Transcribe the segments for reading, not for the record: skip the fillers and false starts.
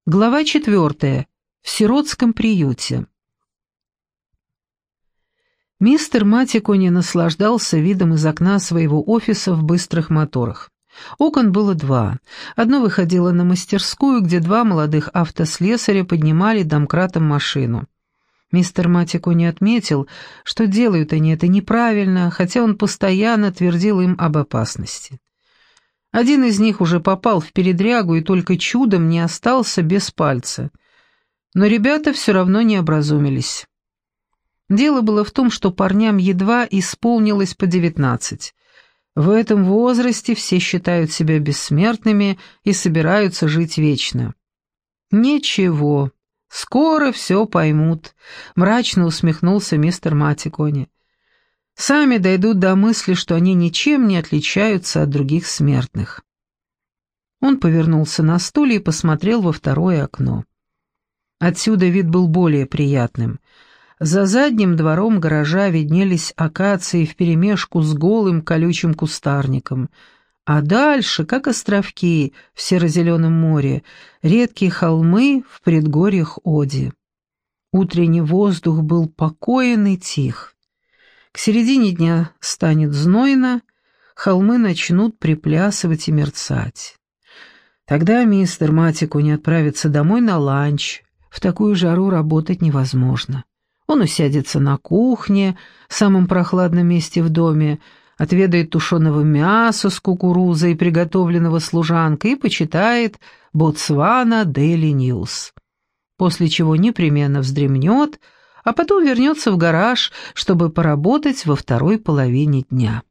Глава 4. В сиротском приюте. Мистер Матикони наслаждался видом из окна своего офиса в быстрых моторах. Окон было два. Одно выходило на мастерскую, где два молодых автослесаря поднимали домкратом машину. Мистер Матикони отметил, что делают они это неправильно, хотя он постоянно твердил им об опасности. Один из них уже попал в передрягу и только чудом не остался без пальца. Но ребята все равно не образумились. Дело было в том, что парням едва исполнилось по 19. В этом возрасте все считают себя бессмертными и собираются жить вечно. «Ничего, скоро все поймут», — мрачно усмехнулся мистер Матикони. Сами дойдут до мысли, что они ничем не отличаются от других смертных. Он повернулся на стуле и посмотрел во второе окно. Отсюда вид был более приятным. За задним двором гаража виднелись акации вперемешку с голым колючим кустарником, а дальше, как островки в серо-зеленом море, редкие холмы в предгорьях Оди. Утренний воздух был покоен и тих. К середине дня станет знойно, холмы начнут приплясывать и мерцать. Тогда мистер Матикони отправится домой на ланч. В такую жару работать невозможно. Он усядется на кухне, в самом прохладном месте в доме, отведает тушеного мяса с кукурузой, приготовленного служанкой, и почитает «Ботсвана Дейли Ньюс», после чего непременно вздремнет, а потом вернется в гараж, чтобы поработать во второй половине дня.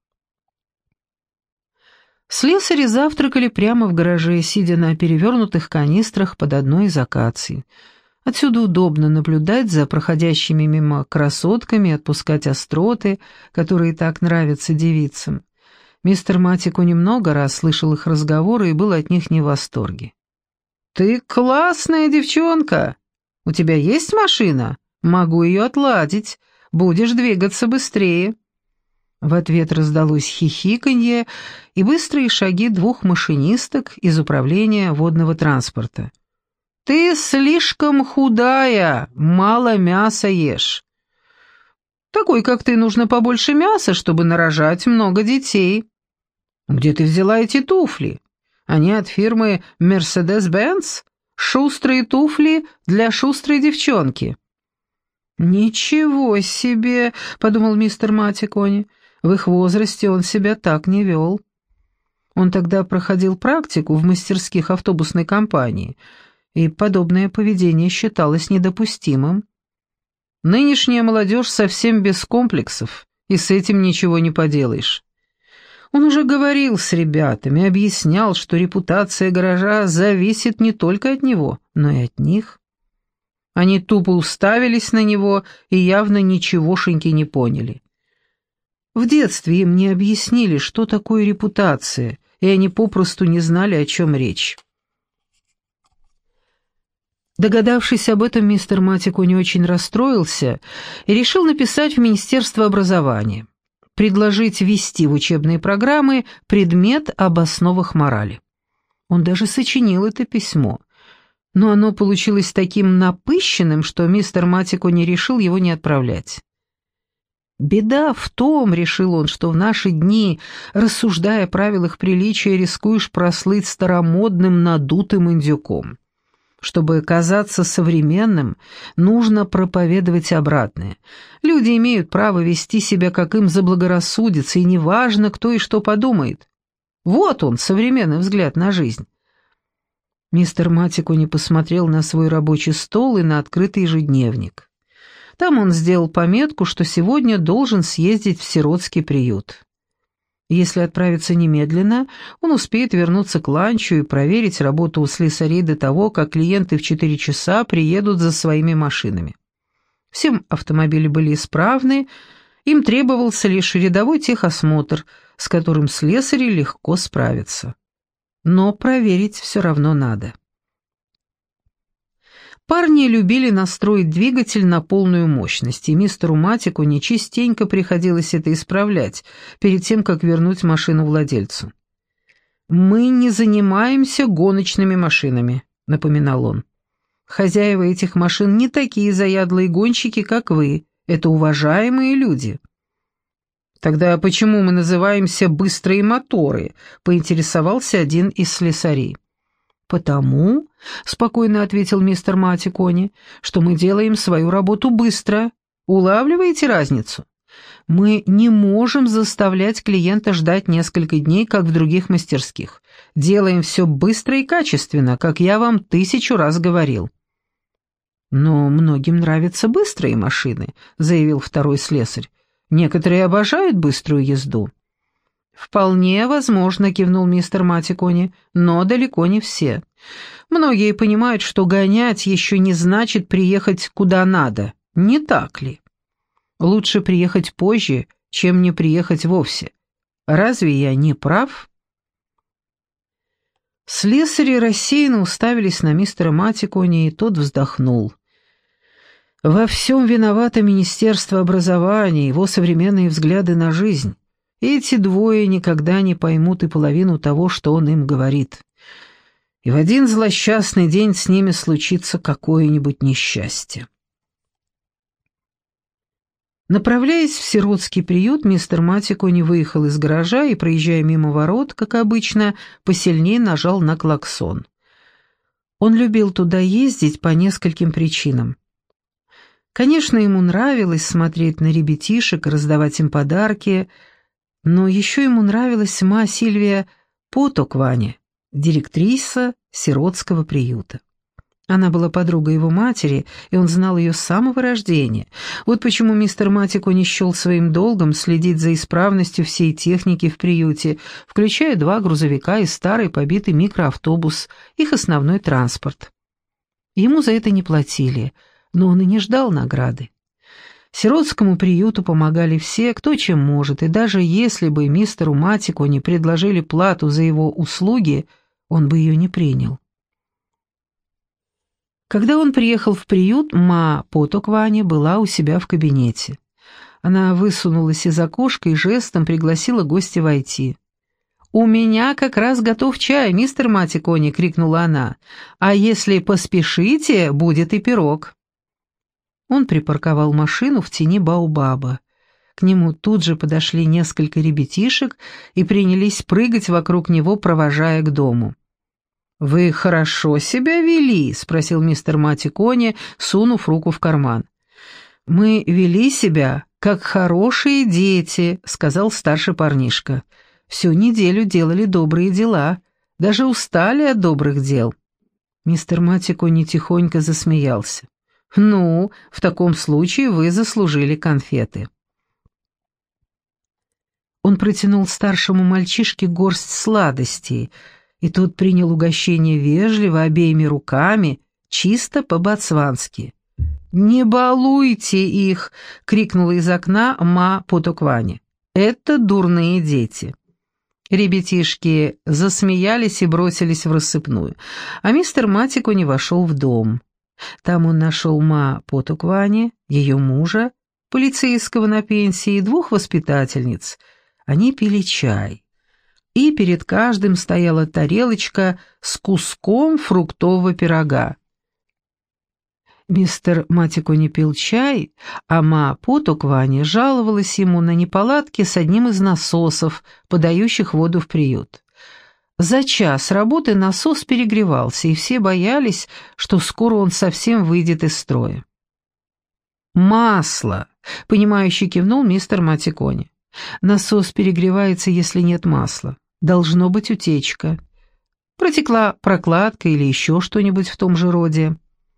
Слесари завтракали прямо в гараже, сидя на перевернутых канистрах под одной из акаций. Отсюда удобно наблюдать за проходящими мимо красотками и отпускать остроты, которые так нравятся девицам. Мистер Матико много раз слышал их разговоры и был от них не в восторге. «Ты классная девчонка! У тебя есть машина? Могу ее отладить. Будешь двигаться быстрее». В ответ раздалось хихиканье и быстрые шаги двух машинисток из управления водного транспорта. «Ты слишком худая, мало мяса ешь. Такой, как ты, нужно побольше мяса, чтобы нарожать много детей. Где ты взяла эти туфли? Они от фирмы Mercedes-Benz? Шустрые туфли для шустрой девчонки». «Ничего себе!» — подумал мистер Матикони. В их возрасте он себя так не вел. Он тогда проходил практику в мастерских автобусной компании, и подобное поведение считалось недопустимым. Нынешняя молодежь совсем без комплексов, и с этим ничего не поделаешь. Он уже говорил с ребятами, объяснял, что репутация гаража зависит не только от него, но и от них. Они тупо уставились на него и явно ничегошеньки не поняли. В детстве им не объяснили, что такое репутация, и они попросту не знали, о чем речь. Догадавшись об этом, мистер Матикони очень расстроился и решил написать в Министерство образования, предложить ввести в учебные программы предмет об основах морали. Он даже сочинил это письмо, но оно получилось таким напыщенным, что мистер Матикони решил его не отправлять. «Беда в том, — решил он, — что в наши дни, рассуждая о правилах приличия, рискуешь прослыть старомодным надутым индюком. Чтобы казаться современным, нужно проповедовать обратное. Люди имеют право вести себя, как им заблагорассудится, и неважно, кто и что подумает. Вот он, современный взгляд на жизнь». Мистер Матикони посмотрел на свой рабочий стол и на открытый ежедневник. Там он сделал пометку, что сегодня должен съездить в сиротский приют. Если отправиться немедленно, он успеет вернуться к ланчу и проверить работу у слесарей до того, как клиенты в 4 часа приедут за своими машинами. Всем автомобили были исправны, им требовался лишь рядовой техосмотр, с которым слесари легко справятся. Но проверить все равно надо. Парни любили настроить двигатель на полную мощность, и мистеру Матикони частенько приходилось это исправлять перед тем, как вернуть машину владельцу. «Мы не занимаемся гоночными машинами. напоминал он. «Хозяева этих машин не такие заядлые гонщики, как вы. Это уважаемые люди». «Тогда почему мы называемся «быстрые моторы»?» — поинтересовался один из слесарей. «Потому, — спокойно ответил мистер Матикони, — что мы делаем свою работу быстро. Улавливаете разницу? Мы не можем заставлять клиента ждать несколько дней, как в других мастерских. Делаем все быстро и качественно, как я вам 1000 раз говорил». «Но многим нравятся быстрые машины», — заявил второй слесарь. «Некоторые обожают быструю езду». «Вполне возможно», — кивнул мистер Матикони, — «но далеко не все. Многие понимают, что гонять еще не значит приехать куда надо, не так ли? Лучше приехать позже, чем не приехать вовсе. Разве я не прав?» Слесари рассеянно уставились на мистера Матикони, и тот вздохнул. «Во всем виновато Министерство образования, его современные взгляды на жизнь. Эти двое никогда не поймут и половину того, что он им говорит. И в один злосчастный день с ними случится какое-нибудь несчастье». Направляясь в сиротский приют, мистер Матикони выехал из гаража и, проезжая мимо ворот, как обычно, посильнее нажал на клаксон. Он любил туда ездить по нескольким причинам. Конечно, ему нравилось смотреть на ребятишек и раздавать им подарки, но еще ему нравилась ма Сильвия Потоквани, директриса сиротского приюта. Она была подругой его матери, и он знал ее с самого рождения. Вот почему мистер Матикони счел своим долгом следить за исправностью всей техники в приюте, включая 2 грузовика и старый побитый микроавтобус, их основной транспорт. Ему за это не платили, но он и не ждал награды. Сиротскому приюту помогали все, кто чем может, и даже если бы мистеру Матикони предложили плату за его услуги, он бы ее не принял. Когда он приехал в приют, ма Потоквани была у себя в кабинете. Она высунулась из окошка и жестом пригласила гостя войти. «У меня как раз готов чай, мистер Матикони!» — крикнула она. «А если поспешите, будет и пирог». Он припарковал машину в тени баобаба. К нему тут же подошли несколько ребятишек и принялись прыгать вокруг него, провожая к дому. «Вы хорошо себя вели?» — спросил мистер Матикони, сунув руку в карман. «Мы вели себя, как хорошие дети», — сказал старший парнишка. «Всю неделю делали добрые дела, даже устали от добрых дел». Мистер Матикони тихонько засмеялся. «Ну, в таком случае вы заслужили конфеты». Он протянул старшему мальчишке горсть сладостей, и тот принял угощение вежливо, обеими руками, чисто по-ботсвански. «Не балуйте их!» — крикнула из окна ма Потоквани. «Это дурные дети». Ребятишки засмеялись и бросились в рассыпную, а мистер Матикони вошел в дом. Там он нашел ма Потоквани, ее мужа, полицейского на пенсии, и 2 воспитательниц. Они пили чай. И перед каждым стояла тарелочка с куском фруктового пирога. Мистер Матикони пил чай, а ма Потоквани жаловалась ему на неполадки с одним из насосов, подающих воду в приют. За час работы насос перегревался, и все боялись, что скоро он совсем выйдет из строя. «Масло!» — понимающе кивнул мистер Матикони. «Насос перегревается, если нет масла. Должно быть утечка. Протекла прокладка или еще что-нибудь в том же роде».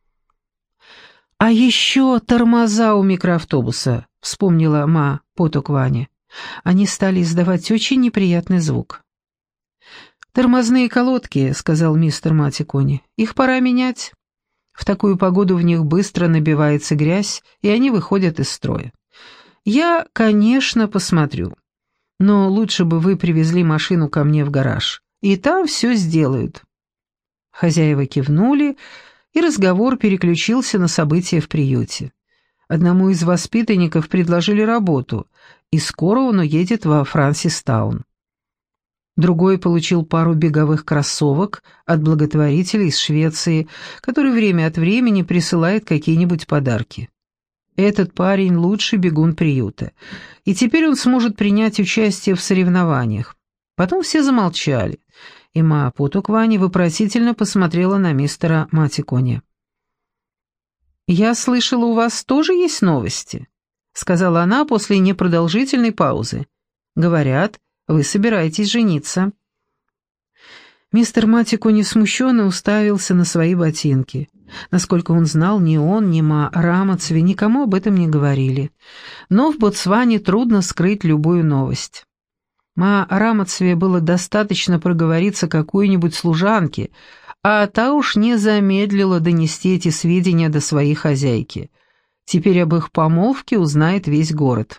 «А еще тормоза у микроавтобуса», — вспомнила ма Потоквани. «Они стали издавать очень неприятный звук». «Тормозные колодки», — сказал мистер Матикони. «Их пора менять. В такую погоду в них быстро набивается грязь, и они выходят из строя. Я, конечно, посмотрю, но лучше бы вы привезли машину ко мне в гараж, и там все сделают». Хозяева кивнули, и разговор переключился на события в приюте. Одному из воспитанников предложили работу, и скоро он уедет во Франсистаун. Другой получил пару беговых кроссовок от благотворителя из Швеции, который время от времени присылает какие-нибудь подарки. Этот парень лучший бегун приюта, и теперь он сможет принять участие в соревнованиях. Потом все замолчали, и Ма Потоквани вопросительно посмотрела на мистера Матикони. «Я слышала, у вас тоже есть новости?» — сказала она после непродолжительной паузы. «Говорят, вы собираетесь жениться». Мистер Матикони смущенно уставился на свои ботинки. Насколько он знал, ни он, ни Ма Рамацве никому об этом не говорили. Но в Ботсване трудно скрыть любую новость. Ма Рамацве было достаточно проговориться какой-нибудь служанке, а та уж не замедлила донести эти сведения до своей хозяйки. Теперь об их помолвке узнает весь город.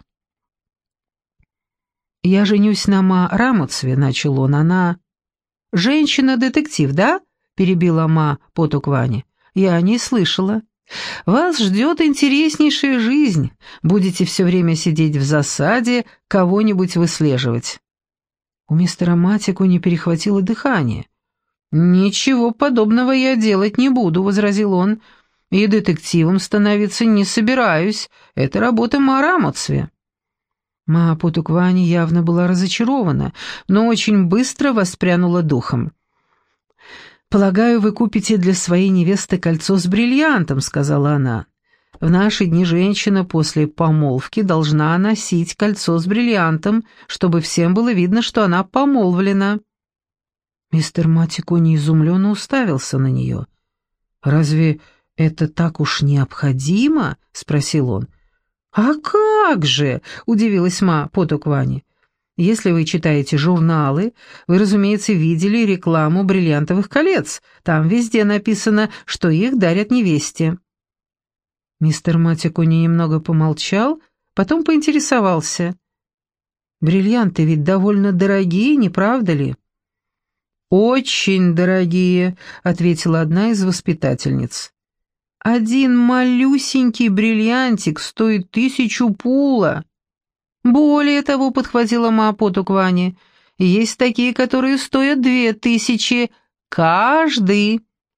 «Я женюсь на Ма Рамацве», — начал он, — «она...» «Женщина-детектив, да?» — перебила Ма Потоквани. «Я не слышала. Вас ждет интереснейшая жизнь. Будете все время сидеть в засаде, кого-нибудь выслеживать». У мистера Матику не перехватило дыхание. «Ничего подобного я делать не буду», — возразил он. «И детективом становиться не собираюсь. Это работа Ма Рамацве». Ма Потоквани явно была разочарована, но очень быстро воспрянула духом. «Полагаю, вы купите для своей невесты кольцо с бриллиантом», — сказала она. «В наши дни женщина после помолвки должна носить кольцо с бриллиантом, чтобы всем было видно, что она помолвлена». Мистер Матикони изумленно уставился на нее. «Разве это так уж необходимо?» — спросил он. «А как же?» — удивилась Ма Потоквани. «Если вы читаете журналы, вы, разумеется, видели рекламу бриллиантовых колец. Там везде написано, что их дарят невесте». Мистер Матикони немного помолчал, потом поинтересовался. «Бриллианты ведь довольно дорогие, не правда ли?» «Очень дорогие», — ответила одна из воспитательниц. «Один малюсенький бриллиантик стоит 1000 пула». «Более того», — подхватила Ма Потоквани, — «есть такие, которые стоят 2000 каждый».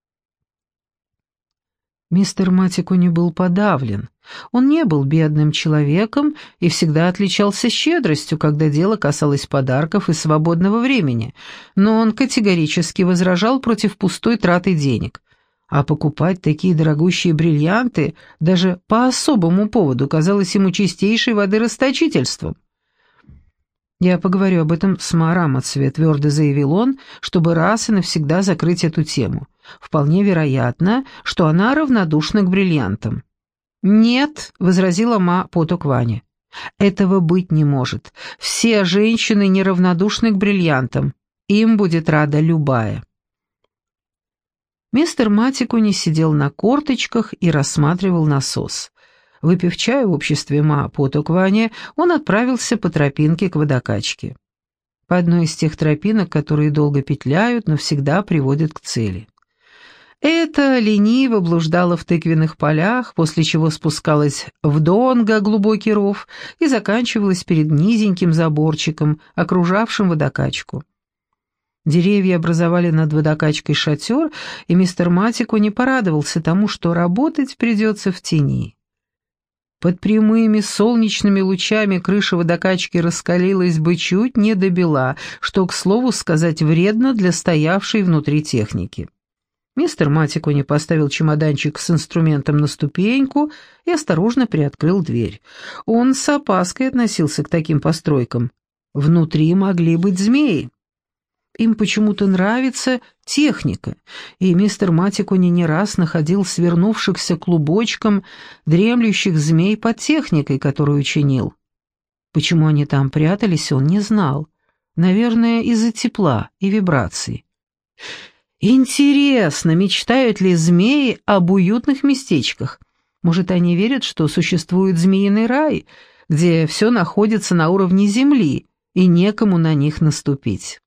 Мистер Матикони был подавлен. Он не был бедным человеком и всегда отличался щедростью, когда дело касалось подарков и свободного времени, но он категорически возражал против пустой траты денег. А покупать такие дорогущие бриллианты даже по особому поводу казалось ему чистейшей воды расточительством. «Я поговорю об этом с Ма Рамацве», — твердо заявил он, чтобы раз и навсегда закрыть эту тему. Вполне вероятно, что она равнодушна к бриллиантам. «Нет», — возразила Ма Потоквани, — «этого быть не может. Все женщины неравнодушны к бриллиантам. Им будет рада любая». Мистер Матикони сидел на корточках и рассматривал насос. Выпив чаю в обществе Ма Потоквани, он отправился по тропинке к водокачке. По одной из тех тропинок, которые долго петляют, но всегда приводят к цели. Эта лениво блуждала в тыквенных полях, после чего спускалась в Донга, глубокий ров, и заканчивалась перед низеньким заборчиком, окружавшим водокачку. Деревья образовали над водокачкой шатер, и мистер Матикони порадовался тому, что работать придется в тени. Под прямыми солнечными лучами крыша водокачки раскалилась бы чуть не до бела, что, к слову сказать, вредно для стоявшей внутри техники. Мистер Матикони поставил чемоданчик с инструментом на ступеньку и осторожно приоткрыл дверь. Он с опаской относился к таким постройкам. Внутри могли быть змеи. Им почему-то нравится техника, и мистер Матикони не раз находил свернувшихся клубочком дремлющих змей под техникой, которую чинил. Почему они там прятались, он не знал. Наверное, из-за тепла и вибраций. Интересно, мечтают ли змеи об уютных местечках? Может, они верят, что существует змеиный рай, где все находится на уровне земли, и некому на них наступить?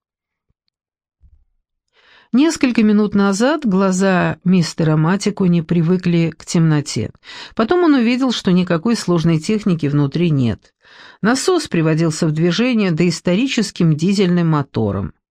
Несколько минут назад глаза мистера Матикони привыкли к темноте. Потом он увидел, что никакой сложной техники внутри нет. Насос приводился в движение доисторическим дизельным мотором.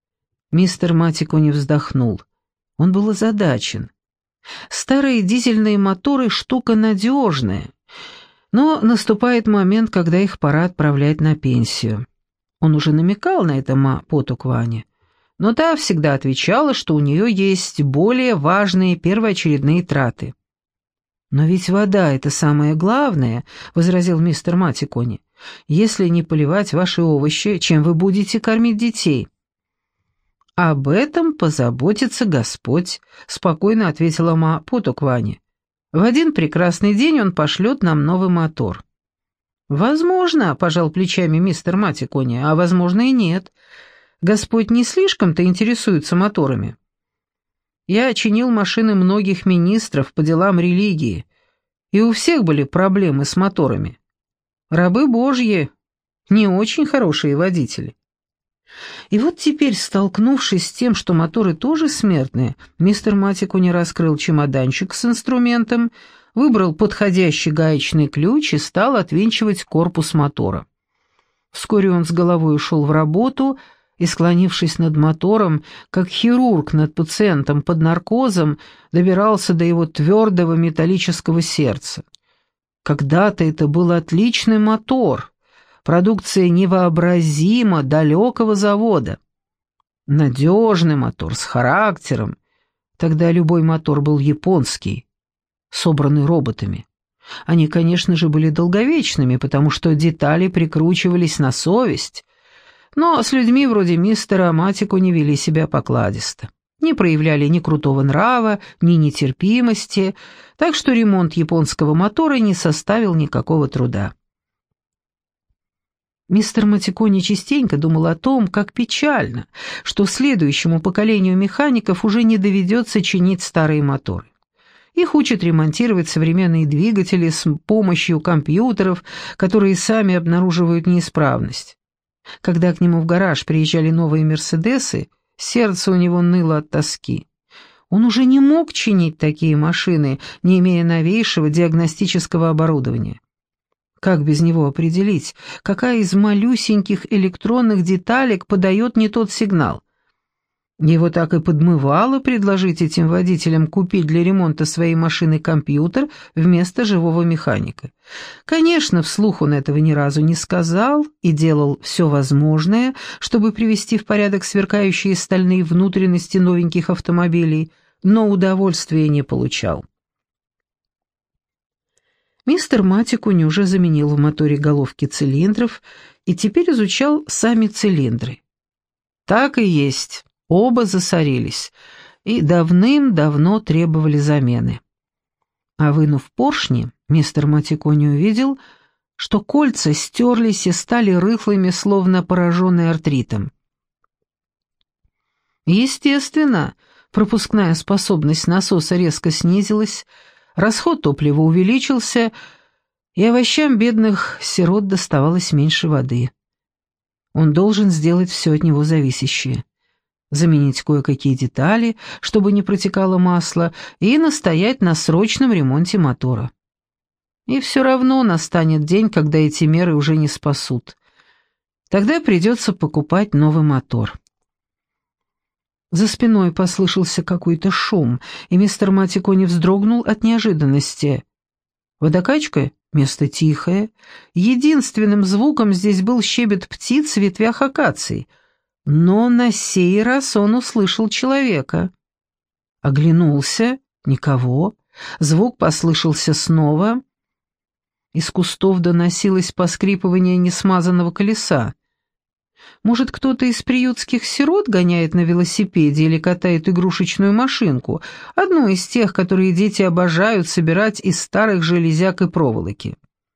Мистер Матикони вздохнул. Он был озадачен. Старые дизельные моторы — штука надежная, но наступает момент, когда их пора отправлять на пенсию. Он уже намекал на это Ма Потокване, но та всегда отвечала, что у нее есть более важные первоочередные траты. «Но ведь вода — это самое главное», — возразил мистер Матикони. «Если не поливать ваши овощи, чем вы будете кормить детей?» «Об этом позаботится Господь», — спокойно ответила Ма Потокване. «В один прекрасный день он пошлет нам новый мотор». «Возможно», — пожал плечами мистер Матикони, — «а возможно и нет. Господь не слишком-то интересуется моторами». Я чинил машины многих министров по делам религии, и у всех были проблемы с моторами. Рабы Божьи — не очень хорошие водители. И вот теперь, столкнувшись с тем, что моторы тоже смертные, мистер Матикони раскрыл чемоданчик с инструментом, выбрал подходящий гаечный ключ и стал отвинчивать корпус мотора. Вскоре он с головой ушел в работу и, склонившись над мотором, как хирург над пациентом под наркозом, добирался до его твердого металлического сердца. Когда-то это был отличный мотор, продукция невообразимо далекого завода. Надежный мотор с характером. Тогда любой мотор был японский, собранный роботами. Они, конечно же, были долговечными, потому что детали прикручивались на совесть, но с людьми вроде мистера Матикони вели себя покладисто. Не проявляли ни крутого нрава, ни нетерпимости, так что ремонт японского мотора не составил никакого труда. Мистер Матикони частенько думал о том, как печально, что следующему поколению механиков уже не доведется чинить старые моторы. Их учат ремонтировать современные двигатели с помощью компьютеров, которые сами обнаруживают неисправность. Когда к нему в гараж приезжали новые «Мерседесы», сердце у него ныло от тоски. Он уже не мог чинить такие машины, не имея новейшего диагностического оборудования. Как без него определить, какая из малюсеньких электронных деталек подает не тот сигнал? Его так и подмывало предложить этим водителям купить для ремонта своей машины компьютер вместо живого механика. Конечно, вслух он этого ни разу не сказал и делал все возможное, чтобы привести в порядок сверкающие стальные внутренности новеньких автомобилей, но удовольствия не получал. Мистер Матикони уже заменил в моторе головки цилиндров и теперь изучал сами цилиндры. Так и есть. Оба засорились и давным-давно требовали замены. А вынув поршни, мистер Матикони увидел, что кольца стерлись и стали рыхлыми, словно пораженные артритом. Естественно, пропускная способность насоса резко снизилась, расход топлива увеличился, и овощам бедных сирот доставалось меньше воды. Он должен сделать все от него зависящее. Заменить кое-какие детали, чтобы не протекало масло, и настоять на срочном ремонте мотора. И все равно настанет день, когда эти меры уже не спасут. Тогда придется покупать новый мотор. За спиной послышался какой-то шум, и мистер Матикони вздрогнул от неожиданности. Водокачка? Место тихое. Единственным звуком здесь был щебет птиц в ветвях акаций. Но на сей раз он услышал человека. Оглянулся. Никого. Звук послышался снова. Из кустов доносилось поскрипывание несмазанного колеса. Может, кто-то из приютских сирот гоняет на велосипеде или катает игрушечную машинку, одну из тех, которые дети обожают собирать из старых железяк и проволоки.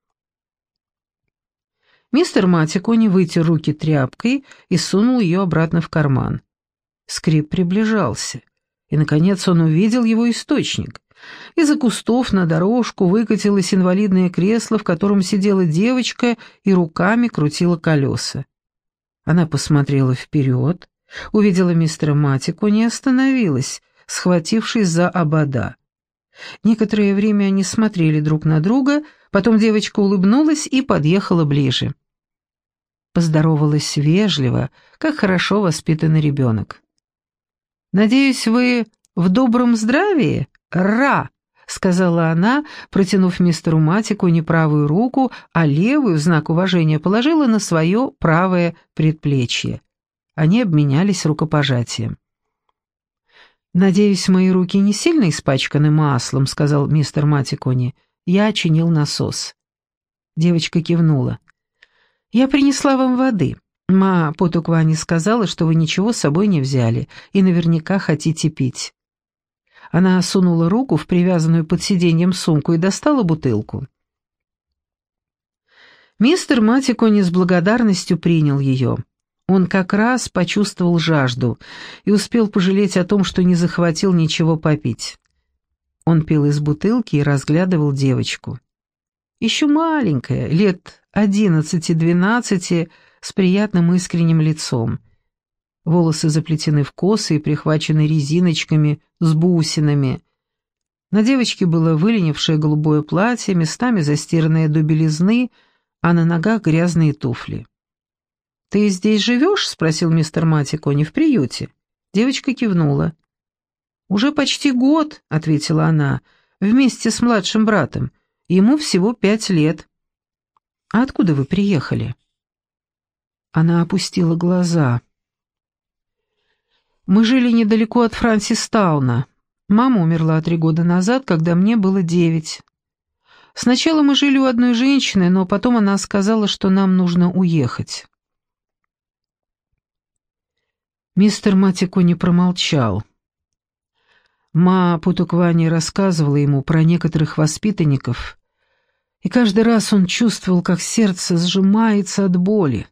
Мистер Матикони вытер руки тряпкой и сунул ее обратно в карман. Скрип приближался, и, наконец, он увидел его источник. Из-за кустов на дорожку выкатилось инвалидное кресло, в котором сидела девочка и руками крутила колеса. Она посмотрела вперед, увидела мистера Матикони и остановилась, схватившись за обода. Некоторое время они смотрели друг на друга, потом девочка улыбнулась и подъехала ближе. Поздоровалась вежливо, как хорошо воспитанный ребенок. «Надеюсь, вы в добром здравии? Ра!» — сказала она, протянув мистеру Матику не правую руку, а левую, в знак уважения, положила на свое правое предплечье. Они обменялись рукопожатием. «Надеюсь, мои руки не сильно испачканы маслом», — сказал мистер Матикони. «Я чинил насос». Девочка кивнула. «Я принесла вам воды. Ма Потуквани сказала, что вы ничего с собой не взяли и наверняка хотите пить». Она сунула руку в привязанную под сиденьем сумку и достала бутылку. Мистер Матикони с благодарностью принял ее. Он как раз почувствовал жажду и успел пожалеть о том, что не захватил ничего попить. Он пил из бутылки и разглядывал девочку. Еще маленькая, лет 11-12, с приятным искренним лицом. Волосы заплетены в косы и прихвачены резиночками с бусинами. На девочке было выленившее голубое платье, местами застиранное до белизны, а на ногах грязные туфли. «Ты здесь живешь?» — спросил мистер Матикони. «В приюте?» Девочка кивнула. «Уже почти год», — ответила она, — «вместе с младшим братом. Ему всего 5 лет». «А откуда вы приехали?» Она опустила глаза. «Мы жили недалеко от Франсистауна. Мама умерла 3 года назад, когда мне было 9. Сначала мы жили у одной женщины, но потом она сказала, что нам нужно уехать». Мистер Матикони промолчал. Ма Потуквани рассказывала ему про некоторых воспитанников, и каждый раз он чувствовал, как сердце сжимается от боли.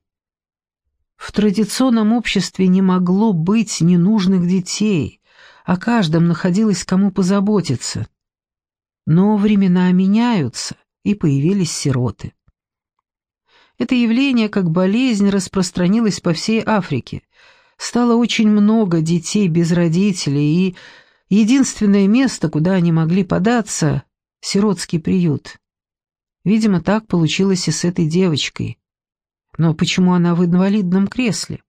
В традиционном обществе не могло быть ненужных детей, о каждом находилось кому позаботиться. Но времена меняются, и появились сироты. Это явление, как болезнь, распространилось по всей Африке. Стало очень много детей без родителей, и единственное место, куда они могли податься — сиротский приют. Видимо, так получилось и с этой девочкой. Но почему она в инвалидном кресле?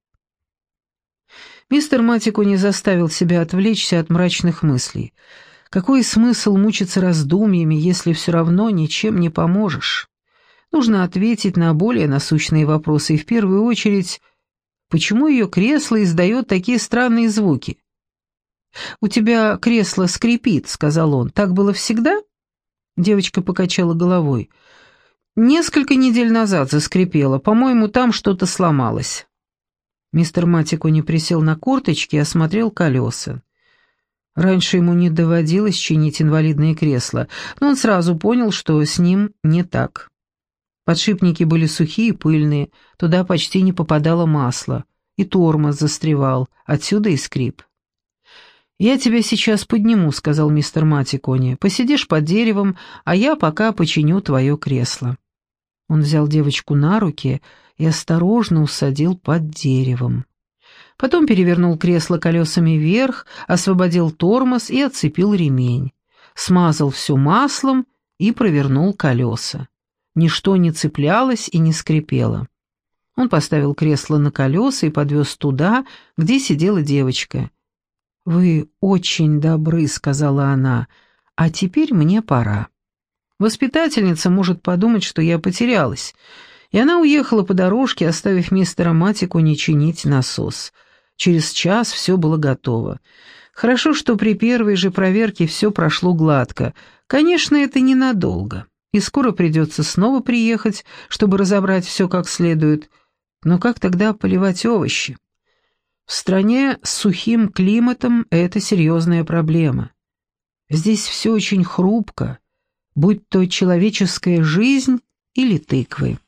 Мистер Матикони заставил себя отвлечься от мрачных мыслей. Какой смысл мучиться раздумьями, если все равно ничем не поможешь? Нужно ответить на более насущные вопросы, и в первую очередь, почему ее кресло издает такие странные звуки? «У тебя кресло скрипит», — сказал он. «Так было всегда?» Девочка покачала головой. «Несколько недель назад заскрипело. По-моему, там что-то сломалось». Мистер Матикони присел на корточки и осмотрел колеса. Раньше ему не доводилось чинить инвалидные кресла, но он сразу понял, что с ним не так. Подшипники были сухие и пыльные, туда почти не попадало масло, и тормоз застревал, отсюда и скрип. «Я тебя сейчас подниму», — сказал мистер Матикони. «Посидишь под деревом, а я пока починю твое кресло». Он взял девочку на руки и осторожно усадил под деревом. Потом перевернул кресло колесами вверх, освободил тормоз и отцепил ремень. Смазал все маслом и провернул колеса. Ничто не цеплялось и не скрипело. Он поставил кресло на колеса и подвез туда, где сидела девочка. «Вы очень добры», — сказала она, — «а теперь мне пора». Воспитательница может подумать, что я потерялась, и она уехала по дорожке, оставив мистера Матикони чинить насос. Через час все было готово. Хорошо, что при первой же проверке все прошло гладко. Конечно, это ненадолго, и скоро придется снова приехать, чтобы разобрать все как следует. Но как тогда поливать овощи? В стране с сухим климатом это серьезная проблема. Здесь все очень хрупко, будь то человеческая жизнь или тыквы.